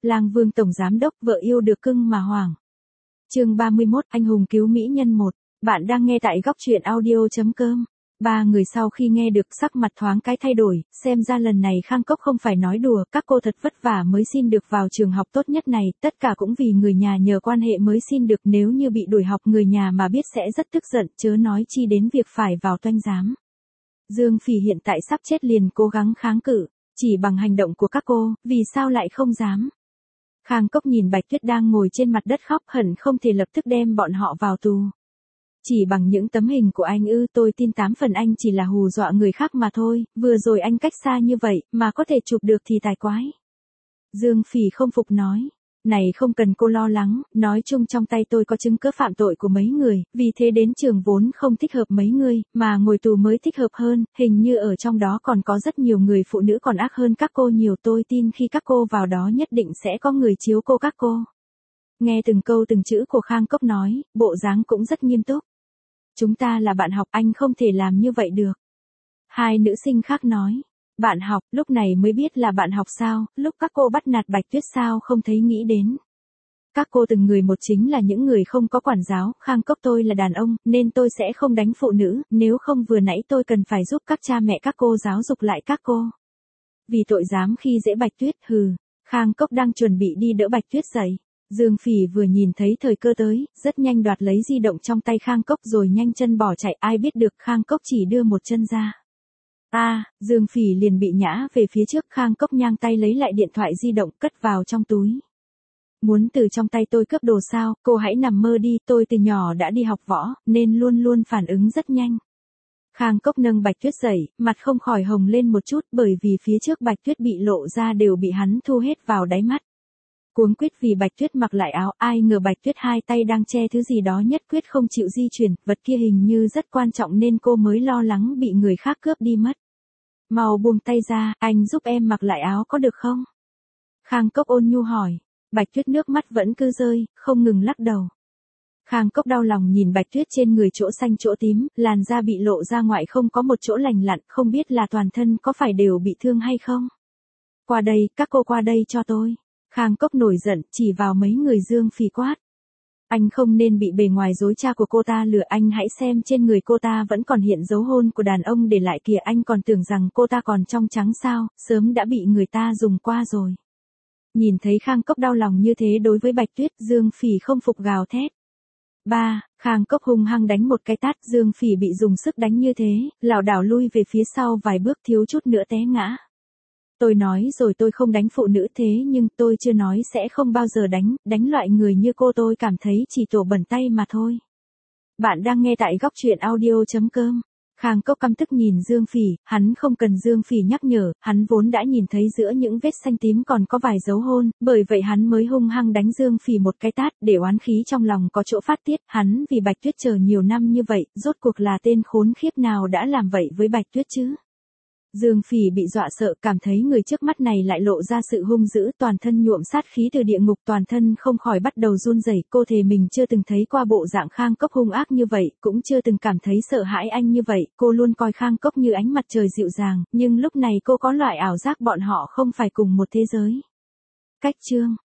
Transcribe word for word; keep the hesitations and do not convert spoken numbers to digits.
Lang Vương tổng giám đốc, vợ yêu được cưng mà hoảng. Chương ba mươi mốt, anh hùng cứu mỹ nhân một. Bạn đang nghe tại góc truyện audio chấm com. Ba người sau khi nghe được sắc mặt thoáng cái thay đổi, xem ra lần này Khang Cốc không phải nói đùa, các cô thật vất vả mới xin được vào trường học tốt nhất này, tất cả cũng vì người nhà nhờ quan hệ mới xin được, nếu như bị đuổi học người nhà mà biết sẽ rất tức giận, chớ nói chi đến việc phải vào toanh giám. Dương Phỉ hiện tại sắp chết liền cố gắng kháng cự, chỉ bằng hành động của các cô, vì sao lại không dám. Khang Cốc nhìn Bạch Tuyết đang ngồi trên mặt đất khóc, hận không thể lập tức đem bọn họ vào tù. Chỉ bằng những tấm hình của anh ư, tôi tin tám phần anh chỉ là hù dọa người khác mà thôi, vừa rồi anh cách xa như vậy, mà có thể chụp được thì tài quái. Dương Phỉ không phục nói, này không cần cô lo lắng, nói chung trong tay tôi có chứng cứ phạm tội của mấy người, vì thế đến trường vốn không thích hợp mấy người, mà ngồi tù mới thích hợp hơn, hình như ở trong đó còn có rất nhiều người phụ nữ còn ác hơn các cô nhiều, tôi tin khi các cô vào đó nhất định sẽ có người chiếu cô các cô. Nghe từng câu từng chữ của Khang Cốc nói, bộ dáng cũng rất nghiêm túc. Chúng ta là bạn học, anh không thể làm như vậy được. Hai nữ sinh khác nói, bạn học, lúc này mới biết là bạn học sao, lúc các cô bắt nạt Bạch Tuyết sao không thấy nghĩ đến. Các cô từng người một chính là những người không có quản giáo, Khang Cốc tôi là đàn ông, nên tôi sẽ không đánh phụ nữ, nếu không vừa nãy tôi cần phải giúp các cha mẹ các cô giáo dục lại các cô. Vì tội dám khi dễ Bạch Tuyết, hừ, Khang Cốc đang chuẩn bị đi đỡ Bạch Tuyết dậy. Dương Phỉ vừa nhìn thấy thời cơ tới, rất nhanh đoạt lấy di động trong tay Khang Cốc rồi nhanh chân bỏ chạy, ai biết được Khang Cốc chỉ đưa một chân ra. A, à, Dương Phỉ liền bị nhã về phía trước, Khang Cốc nhang tay lấy lại điện thoại di động cất vào trong túi. Muốn từ trong tay tôi cướp đồ sao, cô hãy nằm mơ đi, tôi từ nhỏ đã đi học võ, nên luôn luôn phản ứng rất nhanh. Khang Cốc nâng Bạch Tuyết dậy, mặt không khỏi hồng lên một chút bởi vì phía trước Bạch Tuyết bị lộ ra đều bị hắn thu hết vào đáy mắt. Cuống quýt vì Bạch Tuyết mặc lại áo, ai ngờ Bạch Tuyết hai tay đang che thứ gì đó nhất quyết không chịu di chuyển, vật kia hình như rất quan trọng nên cô mới lo lắng bị người khác cướp đi mất. Mau buông tay ra, anh giúp em mặc lại áo có được không? Khang Cốc ôn nhu hỏi. Bạch Tuyết nước mắt vẫn cứ rơi, không ngừng lắc đầu. Khang Cốc đau lòng nhìn Bạch Tuyết trên người chỗ xanh chỗ tím, làn da bị lộ ra ngoại không có một chỗ lành lặn, không biết là toàn thân có phải đều bị thương hay không? Qua đây, các cô qua đây cho tôi. Khang Cốc nổi giận, chỉ vào mấy người Dương Phỉ quát. Anh không nên bị bề ngoài dối trá của cô ta lừa, anh hãy xem trên người cô ta vẫn còn hiện dấu hôn của đàn ông để lại kìa, anh còn tưởng rằng cô ta còn trong trắng sao, sớm đã bị người ta dùng qua rồi. Nhìn thấy Khang Cốc đau lòng như thế đối với Bạch Tuyết, Dương Phỉ không phục gào thét. Ba, Khang Cốc hung hăng đánh một cái tát, Dương Phỉ bị dùng sức đánh như thế, lảo đảo lui về phía sau vài bước thiếu chút nữa té ngã. Tôi nói rồi tôi không đánh phụ nữ thế nhưng tôi chưa nói sẽ không bao giờ đánh, đánh loại người như cô tôi cảm thấy chỉ tổ bẩn tay mà thôi. Bạn đang nghe tại góc truyện audio chấm com. Khang Cốc căm tức nhìn Dương Phỉ, hắn không cần Dương Phỉ nhắc nhở, hắn vốn đã nhìn thấy giữa những vết xanh tím còn có vài dấu hôn, bởi vậy hắn mới hung hăng đánh Dương Phỉ một cái tát để oán khí trong lòng có chỗ phát tiết, hắn vì Bạch Tuyết chờ nhiều năm như vậy, rốt cuộc là tên khốn khiếp nào đã làm vậy với Bạch Tuyết chứ? Dương Phỉ bị dọa sợ, cảm thấy người trước mắt này lại lộ ra sự hung dữ, toàn thân nhuộm sát khí từ địa ngục, toàn thân không khỏi bắt đầu run rẩy. Cô thề mình chưa từng thấy qua bộ dạng Khang Cốc hung ác như vậy, cũng chưa từng cảm thấy sợ hãi anh như vậy, cô luôn coi Khang Cốc như ánh mặt trời dịu dàng, nhưng lúc này cô có loại ảo giác bọn họ không phải cùng một thế giới. Cách chương